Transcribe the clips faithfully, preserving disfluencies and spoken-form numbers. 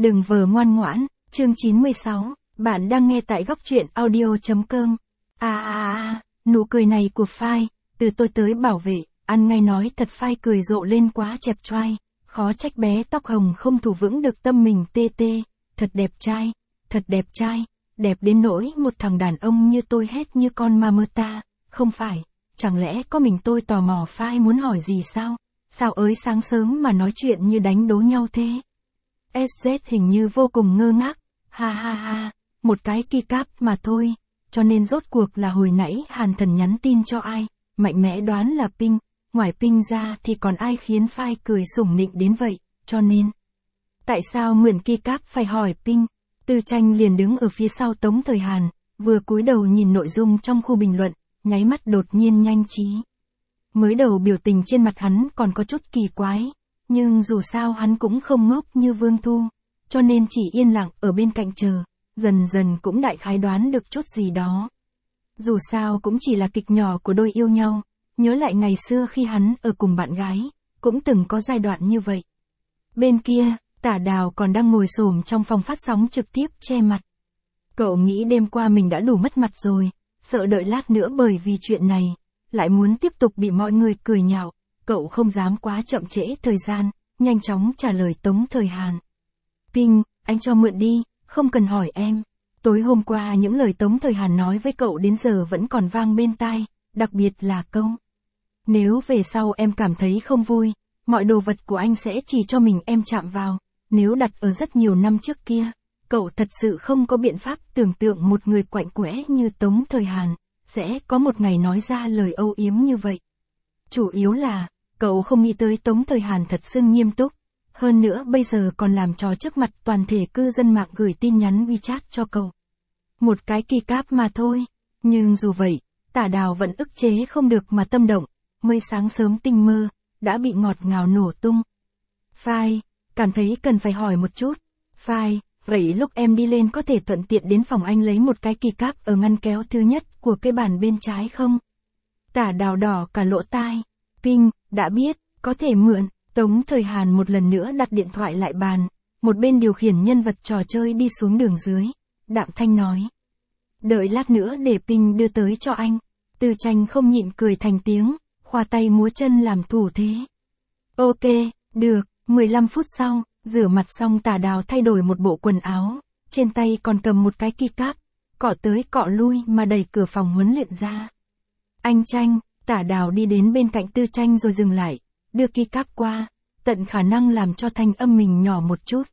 Đừng vờ ngoan ngoãn, chương chín mươi sáu, bạn đang nghe tại góc truyện audio.com. À à à, nụ cười này của Phai, từ tôi tới bảo vệ, ăn ngay nói thật. Phai cười rộ lên quá chẹp choai, khó trách bé tóc hồng không thủ vững được tâm mình. Tê tê, thật đẹp trai, thật đẹp trai, đẹp đến nỗi một thằng đàn ông như tôi hét như con ma mơ ta. Không phải, chẳng lẽ có mình tôi tò mò? Phai muốn hỏi gì sao? Sao ới sáng sớm mà nói chuyện như đánh đố nhau thế? ét dét hình như vô cùng ngơ ngác, ha ha ha, một cái keycap mà thôi, cho nên rốt cuộc là hồi nãy Hàn Thần nhắn tin cho ai, mạnh mẽ đoán là Ping, ngoài Ping ra thì còn ai khiến Phai cười sủng nịnh đến vậy, cho nên. Tại sao mượn keycap phải hỏi Ping? Tư Tranh liền đứng ở phía sau Tống Thời Hàn, vừa cúi đầu nhìn nội dung trong khu bình luận, nháy mắt đột nhiên nhanh trí. Mới đầu biểu tình trên mặt hắn còn có chút kỳ quái. Nhưng dù sao hắn cũng không ngốc như Vương Thu, cho nên chỉ yên lặng ở bên cạnh chờ, dần dần cũng đại khái đoán được chút gì đó. Dù sao cũng chỉ là kịch nhỏ của đôi yêu nhau, nhớ lại ngày xưa khi hắn ở cùng bạn gái, cũng từng có giai đoạn như vậy. Bên kia, Tả Đào còn đang ngồi xổm trong phòng phát sóng trực tiếp che mặt. Cậu nghĩ đêm qua mình đã đủ mất mặt rồi, sợ đợi lát nữa bởi vì chuyện này, lại muốn tiếp tục bị mọi người cười nhạo. Cậu không dám quá chậm trễ thời gian, nhanh chóng trả lời Tống Thời Hàn. Ping, anh cho mượn đi, không cần hỏi em. Tối hôm qua những lời Tống Thời Hàn nói với cậu đến giờ vẫn còn vang bên tai, đặc biệt là câu. Nếu về sau em cảm thấy không vui, mọi đồ vật của anh sẽ chỉ cho mình em chạm vào. Nếu đặt ở rất nhiều năm trước kia, cậu thật sự không có biện pháp tưởng tượng một người quạnh quẽ như Tống Thời Hàn, sẽ có một ngày nói ra lời âu yếm như vậy. Chủ yếu là, cậu không nghĩ tới Tống Thời Hàn thật sự nghiêm túc, hơn nữa bây giờ còn làm trò trước mặt toàn thể cư dân mạng gửi tin nhắn WeChat cho cậu. Một cái keycap mà thôi, nhưng dù vậy, Tả Đào vẫn ức chế không được mà tâm động, mới sáng sớm tinh mơ, đã bị ngọt ngào nổ tung. Phai, cảm thấy cần phải hỏi một chút. Phai, vậy lúc em đi lên có thể thuận tiện đến phòng anh lấy một cái keycap ở ngăn kéo thứ nhất của cái bàn bên trái không? Tả Đào đỏ cả lỗ tai. Ping, đã biết, có thể mượn. Tống Thời Hàn một lần nữa đặt điện thoại lại bàn, một bên điều khiển nhân vật trò chơi đi xuống đường dưới. Đạm thanh nói. Đợi lát nữa để Ping đưa tới cho anh. Tư Tranh không nhịn cười thành tiếng, khoa tay múa chân làm thủ thế. Ok, được. mười lăm phút sau, rửa mặt xong Tả Đào thay đổi một bộ quần áo, trên tay còn cầm một cái keycap, cọ tới cọ lui mà đẩy cửa phòng huấn luyện ra. Anh Tranh. Tả Đào đi đến bên cạnh Tư Tranh rồi dừng lại, đưa keycap qua, tận khả năng làm cho thanh âm mình nhỏ một chút.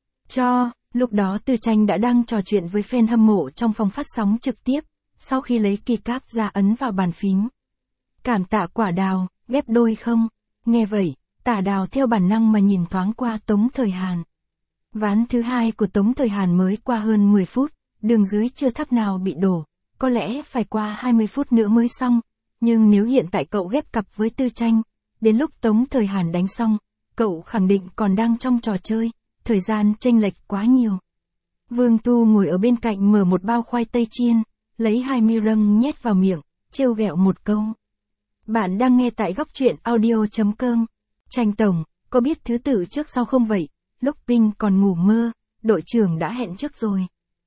Cho, lúc đó Tư Tranh đã đang trò chuyện với fan hâm mộ trong phòng phát sóng trực tiếp, sau khi lấy keycap ra ấn vào bàn phím. Cảm tạ Quả Đào, ghép đôi không? Nghe vậy, Tả Đào theo bản năng mà nhìn thoáng qua Tống Thời Hàn. Ván thứ hai của Tống Thời Hàn mới qua hơn mười phút, đường dưới chưa tháp nào bị đổ, có lẽ phải qua hai mươi phút nữa mới xong. Nhưng nếu hiện tại cậu ghép cặp với Tư Tranh, đến lúc Tống Thời Hàn đánh xong, cậu khẳng định còn đang trong trò chơi, thời gian chênh lệch quá nhiều. Vương Tu ngồi ở bên cạnh mở một bao khoai tây chiên, lấy hai mi răng nhét vào miệng, trêu ghẹo một câu. Bạn đang nghe tại góc truyện audio.com. Tranh tổng, có biết thứ tự trước sau không vậy? Lúc Ping còn ngủ mơ, đội trưởng đã hẹn trước rồi.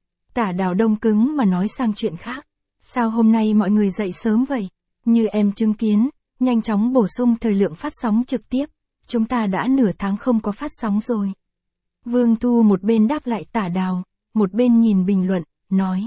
Tả Đào đông cứng mà nói sang chuyện khác. Sao hôm nay mọi người dậy sớm vậy? Như em chứng kiến, nhanh chóng bổ sung thời lượng phát sóng trực tiếp, chúng ta đã nửa tháng không có phát sóng rồi. Vương Thu một bên đáp lại Tả Đào, một bên nhìn bình luận, nói.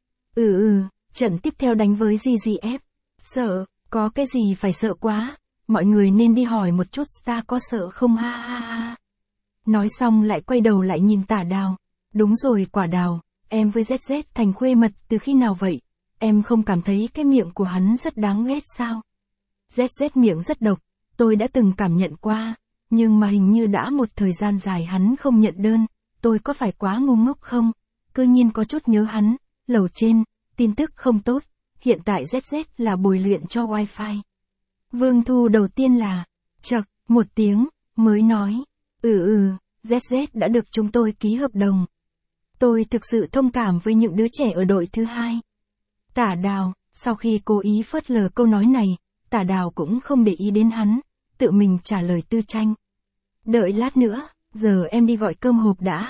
Ừ ừ, trận tiếp theo đánh với giê giê ép. Sợ, có cái gì phải sợ quá, mọi người nên đi hỏi một chút Star có sợ không ha ha ha. Nói xong lại quay đầu lại nhìn Tả Đào. Đúng rồi Quả Đào, em với dét dét thành khuê mật từ khi nào vậy? Em không cảm thấy cái miệng của hắn rất đáng ghét sao? dét dét miệng rất độc, tôi đã từng cảm nhận qua, nhưng mà hình như đã một thời gian dài hắn không nhận đơn, tôi có phải quá ngu ngốc không? Cơ nhiên có chút nhớ hắn, lầu trên, tin tức không tốt, hiện tại dét dét là bồi luyện cho wifi. Vương Thu đầu tiên là, chậc, một tiếng, mới nói, ừ ừ, dét dét đã được chúng tôi ký hợp đồng. Tôi thực sự thông cảm với những đứa trẻ ở đội thứ hai. Tả Đào, sau khi cố ý phớt lờ câu nói này, Tả Đào cũng không để ý đến hắn, tự mình trả lời Tư Tranh. Đợi lát nữa, giờ em đi gọi cơm hộp đã,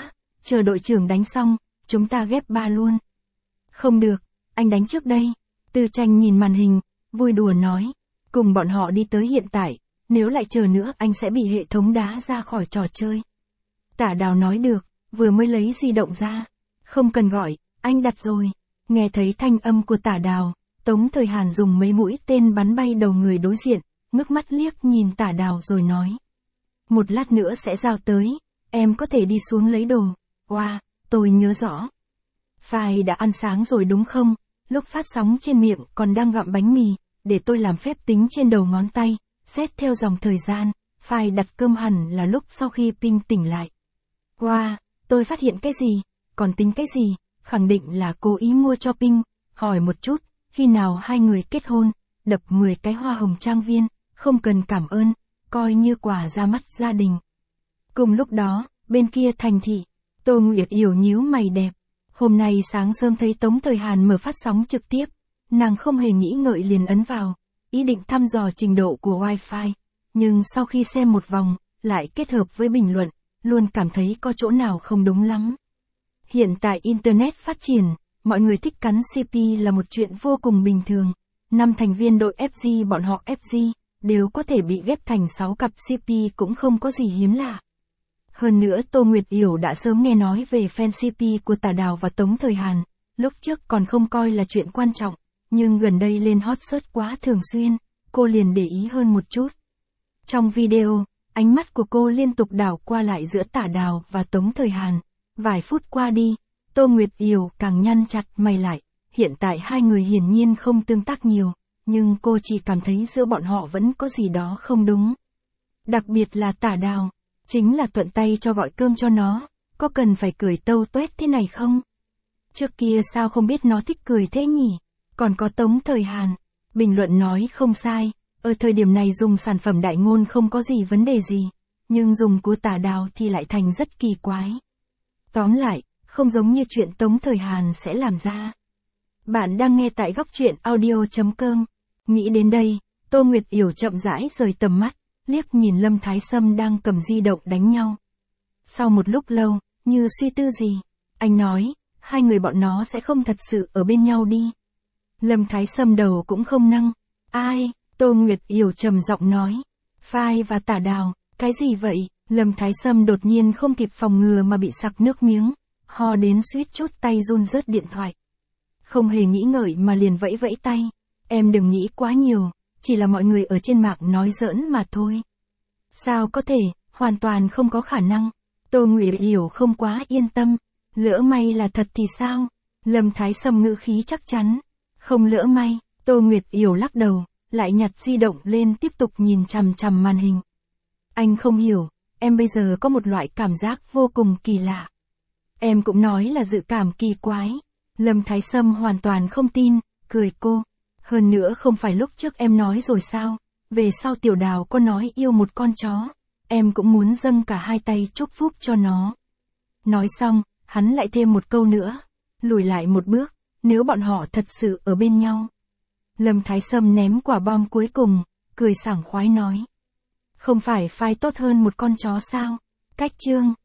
chờ đội trưởng đánh xong, chúng ta ghép ba luôn. Không được, anh đánh trước đây. Tư Tranh nhìn màn hình, vui đùa nói. Cùng bọn họ đi tới hiện tại, nếu lại chờ nữa anh sẽ bị hệ thống đá ra khỏi trò chơi. Tả Đào nói được, vừa mới lấy di động ra. Không cần gọi, anh đặt rồi. Nghe thấy thanh âm của Tả Đào, Tống Thời Hàn dùng mấy mũi tên bắn bay đầu người đối diện, ngước mắt liếc nhìn Tả Đào rồi nói. Một lát nữa sẽ giao tới, em có thể đi xuống lấy đồ. Wow, tôi nhớ rõ. Phai đã ăn sáng rồi đúng không? Lúc phát sóng trên miệng còn đang gặm bánh mì, để tôi làm phép tính trên đầu ngón tay, xét theo dòng thời gian, Phai đặt cơm hẳn là lúc sau khi Pinh tỉnh lại. Wow, tôi phát hiện cái gì? Còn tính cái gì? Khẳng định là cố ý mua cho Pinh, hỏi một chút, khi nào hai người kết hôn, đập mười cái hoa hồng trang viên, không cần cảm ơn, coi như quà ra mắt gia đình. Cùng lúc đó, bên kia thành thị, Tô Nguyệt Yểu nhíu mày đẹp. Hôm nay sáng sớm thấy Tống Thời Hàn mở phát sóng trực tiếp, nàng không hề nghĩ ngợi liền ấn vào, ý định thăm dò trình độ của Wi-Fi, nhưng sau khi xem một vòng, lại kết hợp với bình luận, luôn cảm thấy có chỗ nào không đúng lắm. Hiện tại Internet phát triển, mọi người thích cắn xê pê là một chuyện vô cùng bình thường. Năm thành viên đội ép giê bọn họ ép giê, đều có thể bị ghép thành sáu cặp xê pê cũng không có gì hiếm lạ. Hơn nữa Tô Nguyệt Yểu đã sớm nghe nói về fan xê pê của Tả Đào và Tống Thời Hàn, lúc trước còn không coi là chuyện quan trọng, nhưng gần đây lên hot search quá thường xuyên, cô liền để ý hơn một chút. Trong video, ánh mắt của cô liên tục đảo qua lại giữa Tả Đào và Tống Thời Hàn. Vài phút qua đi, Tô Nguyệt Yểu càng nhăn chặt mày lại, hiện tại hai người hiển nhiên không tương tác nhiều, nhưng cô chỉ cảm thấy giữa bọn họ vẫn có gì đó không đúng. Đặc biệt là Tả Đào, chính là thuận tay cho gọi cơm cho nó, có cần phải cười tâu tuét thế này không? Trước kia sao không biết nó thích cười thế nhỉ? Còn có Tống Thời Hàn, bình luận nói không sai, ở thời điểm này dùng sản phẩm đại ngôn không có gì vấn đề gì, nhưng dùng của Tả Đào thì lại thành rất kỳ quái. Tóm lại, không giống như chuyện Tống Thời Hàn sẽ làm ra. Bạn đang nghe tại góc truyện audio chấm com. Nghĩ đến đây, Tô Nguyệt Yểu chậm rãi rời tầm mắt, liếc nhìn Lâm Thái Sâm đang cầm di động đánh nhau. Sau một lúc lâu, như suy tư gì, anh nói, hai người bọn nó sẽ không thật sự ở bên nhau đi. Lâm Thái Sâm đầu cũng không nâng. Ai? Tô Nguyệt Yểu trầm giọng nói. Phai và Tả Đào, cái gì vậy? Lâm Thái Sâm đột nhiên không kịp phòng ngừa mà bị sặc nước miếng, ho đến suýt chút tay run rớt điện thoại. Không hề nghĩ ngợi mà liền vẫy vẫy tay. Em đừng nghĩ quá nhiều, chỉ là mọi người ở trên mạng nói giỡn mà thôi. Sao có thể, hoàn toàn không có khả năng. Tô Nguyệt Yểu không quá yên tâm. Lỡ may là thật thì sao? Lâm Thái Sâm ngữ khí chắc chắn. Không lỡ may, Tô Nguyệt Yểu lắc đầu, lại nhặt di động lên tiếp tục nhìn chằm chằm màn hình. Anh không hiểu, em bây giờ có một loại cảm giác vô cùng kỳ lạ. Em cũng nói là dự cảm kỳ quái. Lâm Thái Sâm hoàn toàn không tin, cười cô. Hơn nữa không phải lúc trước em nói rồi sao, về sau Tiểu Đào có nói yêu một con chó, em cũng muốn dâng cả hai tay chúc phúc cho nó. Nói xong, hắn lại thêm một câu nữa, lùi lại một bước, nếu bọn họ thật sự ở bên nhau. Lâm Thái Sâm ném quả bom cuối cùng, cười sảng khoái nói. Không phải phai tốt hơn một con chó sao? Cách chương.